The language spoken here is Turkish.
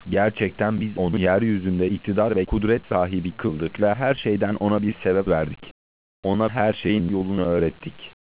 Gerçekten biz onu yeryüzünde iktidar ve kudret sahibi kıldık ve her şeyden ona bir sebep verdik. Ona her şeyin yolunu öğrettik.